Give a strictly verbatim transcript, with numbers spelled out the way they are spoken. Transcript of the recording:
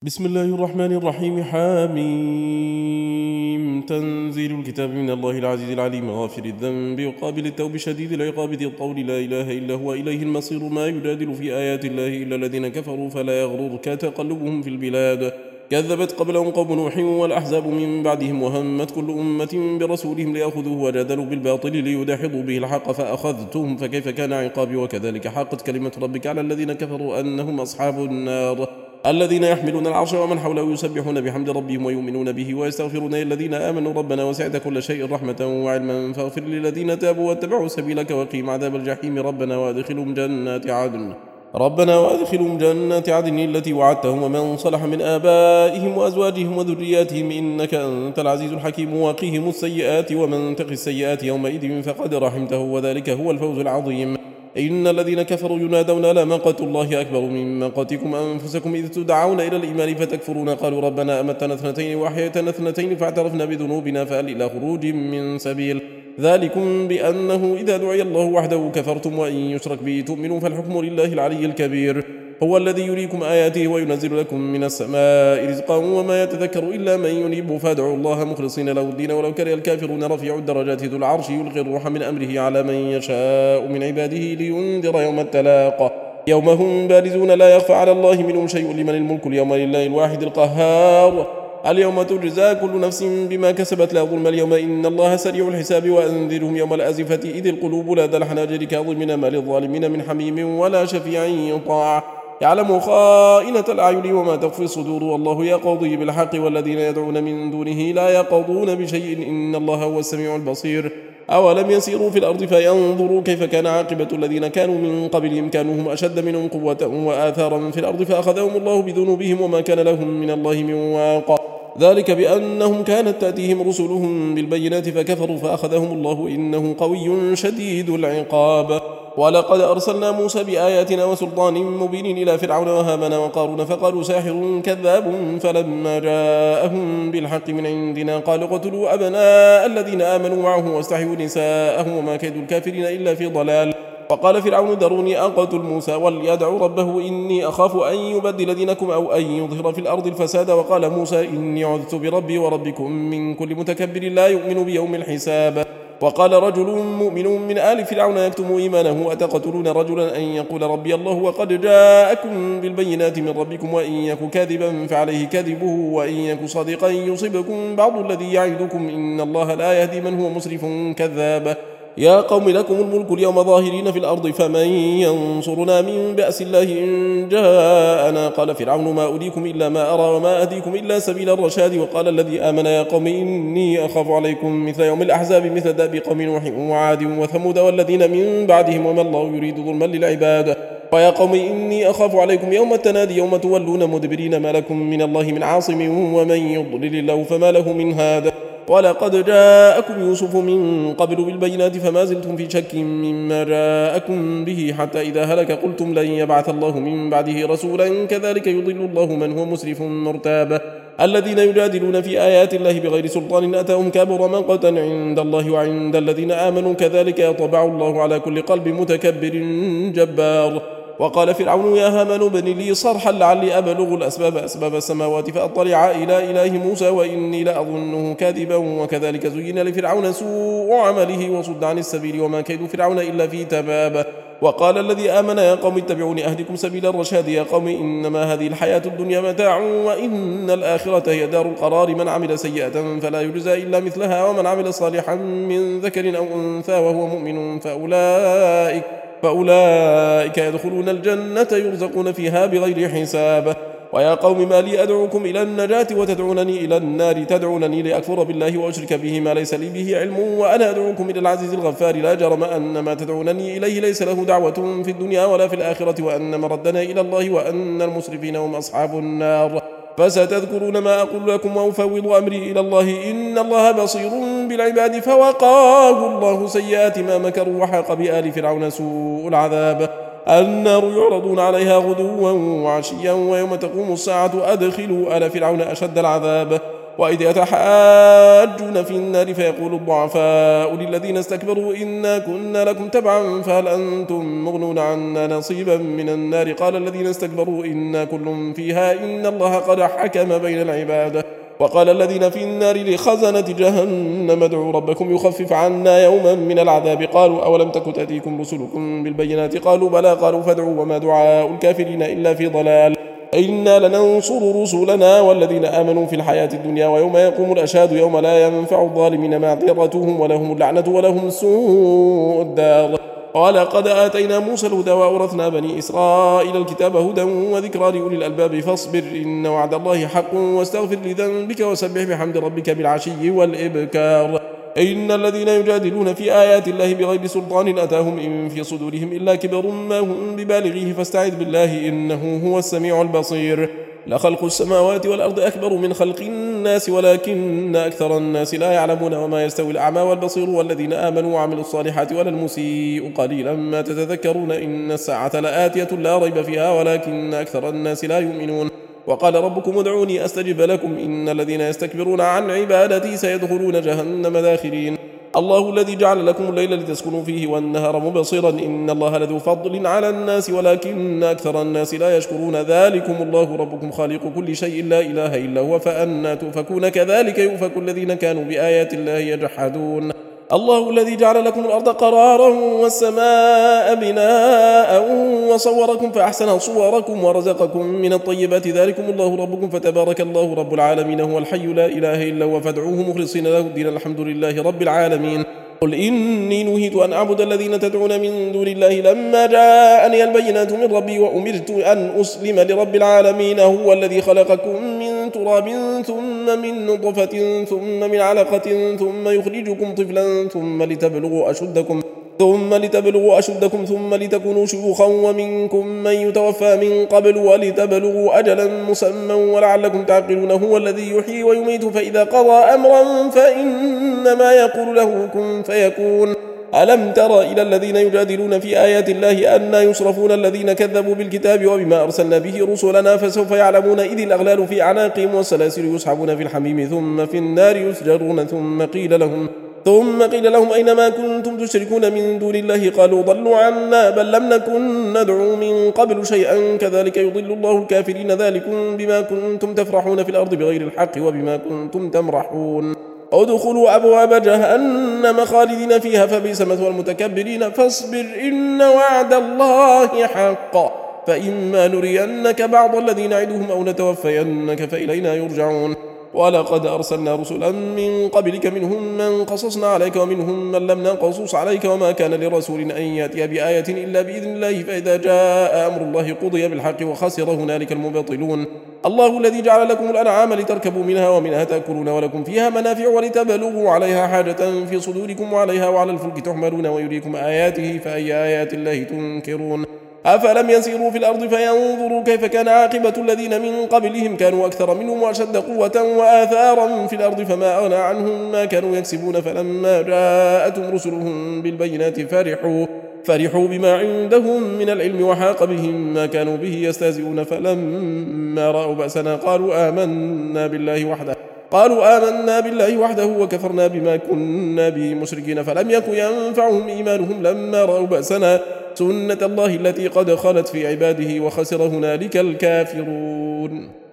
بسم الله الرحمن الرحيم. حاميم. تنزيل الكتاب من الله العزيز العليم غافر الذنب وقابل التوب شديد العقاب ذي الطول لا إله إلا هو إليه المصير. ما يجادل في آيات الله إلا الذين كفروا فلا يغررك تقلبهم في البلاد. كذبت قبلهم قوم نوح والأحزاب من بعدهم وهمت كل أمة برسولهم ليأخذوه وجادلوا بالباطل ليدحضوا به الحق فأخذتهم فكيف كان عقابي. وكذلك حقت كلمة ربك على الذين كفروا أنهم أصحاب النار الذين يحملون العرش ومن حوله يسبحون بحمد ربهم ويؤمنون به ويستغفرون للذين آمنوا ربنا وسعت كل شيء رحمة وعلما فاغفر للذين تابوا واتبعوا سبيلك وقهم عذاب الجحيم ربنا وادخلهم جنات عدن ربنا وادخلهم جنات عدن التي وعدتهم ومن صلح من آبائهم وأزواجهم وذرياتهم إنك أنت العزيز الحكيم. وقهم السيئات ومن تق السيئات يومئذ فقد رحمته وذلك هو الفوز العظيم. إن الذين كفروا ينادون لمقت الله أكبر من مقتكم أنفسكم إذ تدعون إلى الإيمان فتكفرون قالوا ربنا أمتنا اثنتين وأحييتنا اثنتين فاعترفنا بذنوبنا فهل إلى خروج من سبيل. ذلكم بأنه إذا دعي الله وحده كفرتم وإن يشرك به تؤمنوا فالحكم لله العلي الكبير. هو الذي يريكم آياته وينزل لكم من السماء رزقا وما يتذكر إلا من ينيب فادعوا الله مخلصين له الدين ولو كره الكافرون. رفيع الدرجات ذو العرش يلقي الروح من أمره على من يشاء من عباده لينذر يوم التلاق يوم هم بارزون لا يخفى على الله منهم شيء لمن الملك اليوم لله الواحد القهار. اليوم تجزى كل نفس بما كسبت لا ظلم اليوم إن الله سريع الحساب. وأنذرهم يوم الآزفة إذ القلوب لدى الحناجر كاظمين ما للظالمين من حميم ولا شفيع يطاع يعلم خائنة الأعين وما تخفي الصدور والله يقضي بالحق والذين يدعون من دونه لا يقضون بشيء إن الله هو السميع البصير. أولم يسيروا في الأرض فينظروا كيف كان عاقبة الذين كانوا من قبلهم كانوا هم أشد منهم قوة وآثارا في الأرض فأخذهم الله بذنوبهم وما كان لهم من الله من واق. ذلك بأنهم كانت تأتيهم رسلهم بالبينات فكفروا فأخذهم الله إنه قوي شديد العقاب. ولقد أرسلنا موسى بآياتنا وسلطان مبين إلى فرعون وهامان وقارون فقالوا ساحر كذاب فلما جاءهم بالحق من عندنا قالوا اقتلوا أبناء الذين آمنوا معه واستحيوا نساءهم وما كيد الكافرين إلا في ضلال. وقال فرعون ذروني أقتل موسى وليدع ربه إني أخاف أن يبدل دينكم أو أن يظهر في الأرض الفساد. وقال موسى إني عذت بربي وربكم من كل متكبر لا يؤمن بيوم الحساب. وقال رجل مؤمن من آل فرعون يكتم إيمانه أتقتلون رجلا أن يقول ربي الله وقد جاءكم بالبينات من ربكم وإن يك كاذبا فعليه كذبه وإن يك صادقا يصبكم بعض الذي يعدكم إن الله لا يهدي من هو مسرف كذاب. يا قوم لكم الملك اليوم ظاهرين في الأرض فمن ينصرنا من بأس الله إن جاءنا. قال فرعون ما أريكم إلا ما أرى وما أهديكم إلا سبيل الرشاد. وقال الذي آمن يا قوم إني أخاف عليكم مثل يوم الأحزاب مثل داب قوم نوح وعاد وثمود والذين من بعدهم وما الله يريد ظلما للعباد. ويا قوم إني أخاف عليكم يوم التنادي يوم تولون مدبرين ما لكم من الله من عاصم ومن يضلل الله فما له من هاد. ولقد جاءكم يوسف من قبل بالبينات فما زلتم في شك مما جاءكم به حتى إذا هلك قلتم لن يبعث الله من بعده رسولا كذلك يضل الله من هو مسرف مرتاب. الذين يجادلون في آيات الله بغير سلطان أتاهم كبر مقتا عند الله وعند الذين آمنوا كذلك يطبع الله على كل قلب متكبر جبار. وقال فرعون يا هامان ابن لي صرحا لعلي أبلغ الأسباب أسباب السماوات فأطلع إلى إله موسى وإني لأظنه كاذبا. وكذلك زين لفرعون سوء عمله وصد عن السبيل وما كيد فرعون إلا في تباب. وقال الذي آمن يا قوم اتبعوني أهدكم سبيل الرشاد. يا قوم إنما هذه الحياة الدنيا متاع وإن الآخرة هي دار القرار. من عمل سيئة فلا يجزى إلا مثلها ومن عمل صالحا من ذكر أو أنثى وهو مؤمن فأولئك فأولئك يدخلون الجنة يرزقون فيها بغير حساب. ويا قوم ما لي أدعوكم إلى النجاة وتدعونني إلى النار. تدعونني لأكفر بالله وأشرك به ما ليس لي به علم وأنا أدعوكم إلى العزيز الغفار. لا جرم أن ما تدعونني إليه ليس له دعوة في الدنيا ولا في الآخرة وأن مردنا إلى الله وأن المسرفين هم أصحاب النار. فستذكرون ما أقول لكم وأفوض أمري إلى الله إن الله بصير بالعباد. فوقاه الله سيئات ما مكروا وحاق بآل فرعون سوء العذاب. النار يعرضون عليها غدوا وعشيا ويوم تقوم الساعة أدخلوا آل فرعون أشد العذاب. وإذ يتحاجون في النار فيقول الضعفاء للذين استكبروا إنا كنا لكم تبعا فهل أنتم مغنون عنا نصيبا من النار قال الذين استكبروا إنا كل فيها إن الله قد حكم بين العباد وقال الذين في النار لخزنة جهنم ادعوا ربكم يخفف عنا يوما من العذاب قالوا أولم تك تأتيكم رسلكم بالبينات قالوا بلى قالوا فادعوا وما دعاء الكافرين إلا في ضلال إنا لننصر رسلنا والذين آمنوا في الحياة الدنيا ويوم يقوم الأشهاد يوم لا ينفع الظالمين معذرتهم ولهم اللعنة ولهم سوء الدار ولقد آتينا موسى الهدى وأورثنا بني إسرائيل الكتاب هدى وذكرى لأولي الألباب فاصبر إن وعد الله حق واستغفر لذنبك وسبح بحمد ربك بالعشي والإبكار إن الذين يجادلون في آيات الله بغير سلطان أتاهم إن في صدورهم إلا كبر ما هم ببالغيه فاستعذ بالله إنه هو السميع البصير لخلق السماوات والأرض أكبر من خلق الناس ولكن أكثر الناس لا يعلمون وما يستوي الأعمى والبصير والذين آمنوا وعملوا الصالحات ولا المسيء قليلا ما تتذكرون إن الساعة لآتية لا ريب فيها ولكن أكثر الناس لا يؤمنون وقال ربكم ادعوني أستجب لكم إن الذين يستكبرون عن عبادتي سيدخلون جهنم داخرين الله الذي جعل لكم الليل لتسكنوا فيه والنهار مبصرا إن الله لذو فضل على الناس ولكن أكثر الناس لا يشكرون ذلكم الله ربكم خالق كل شيء لا إله إلا هو فأنى تؤفكون كذلك يؤفك الذين كانوا بآيات الله يجحدون الله الذي جعل لكم الأرض قرارا والسماء بناء وصوركم فأحسن صوركم ورزقكم من الطيبات ذلكم الله ربكم فتبارك الله رب العالمين هو الحي لا إله إلا هو فادعوه مخلصين له الدين الحمد لله رب العالمين قل إني نهيت أن أعبد الذين تدعون من دون الله لما جاءني البينات من ربي وأمرت أن أسلم لرب العالمين هو الذي خلقكم من تراب ثم من نطفة ثم من علقة ثم يخرجكم طفلا ثم لتبلغوا أشدكم ثم لتبلغوا أشدكم ثم لتكونوا شيوخا ومنكم من يتوفى من قبل ولتبلغوا أجلا مسمى ولعلكم تعقلون هو الذي يحيي ويميت فإذا قضى أمرا فإنما يقول له كن فيكون ألم تر إلى الذين يجادلون في آيات الله أنى يصرفون الذين كذبوا بالكتاب وبما أرسلنا به رسلنا فسوف يعلمون إذ الأغلال في أعناقهم والسلاسل يسحبون في الحميم ثم في النار يسجرون ثم قيل لهم ثم قيل لهم أينما كنتم تشركون من دون الله قالوا ضلوا عنا بل لم نكن ندعو من قبل شيئا كذلك يضل الله الكافرين ذلكم بما كنتم تفرحون في الأرض بغير الحق وبما كنتم تمرحون ادخلوا أبواب جهنم خالدين فيها فبئس مثوى المتكبرين فاصبر إن وعد الله حق فإما نرينك بعض الذين نعدهم أو نتوفينك فإلينا يرجعون ولقد أرسلنا رسلا من قبلك منهم من قصصنا عليك ومنهم من لم نقصص عليك وما كان لرسول أن يأتي بآية إلا بإذن الله فإذا جاء أمر الله قضي بالحق وخسر هنالك المبطلون الله الذي جعل لكم الأنعام لتركبوا منها ومنها تأكلون ولكم فيها منافع ولتبلغوا عليها حاجة في صدوركم وعليها وعلى الفلك تحملون ويريكم آياته فأي آيات الله تنكرون أفلم يسيروا في الأرض فينظروا كيف كان عاقبة الذين من قبلهم كانوا أكثر منهم وأشد قوة وآثارا في الأرض فما أغنى عنهم ما كانوا يكسبون فلما جاءتهم رسلهم بالبينات فرحوا فرحوا بما عندهم من العلم وحاق بهم ما كانوا به يستهزئون فلما رأوا بأسنا قالوا آمنا بالله وحده قالوا آمنا بالله وحده وكفرنا بما كنا به مشركين فلم يكن ينفعهم إيمانهم لما رأوا بأسنا سنة الله التي قد خلت في عباده وخسر هنالك الكافرون.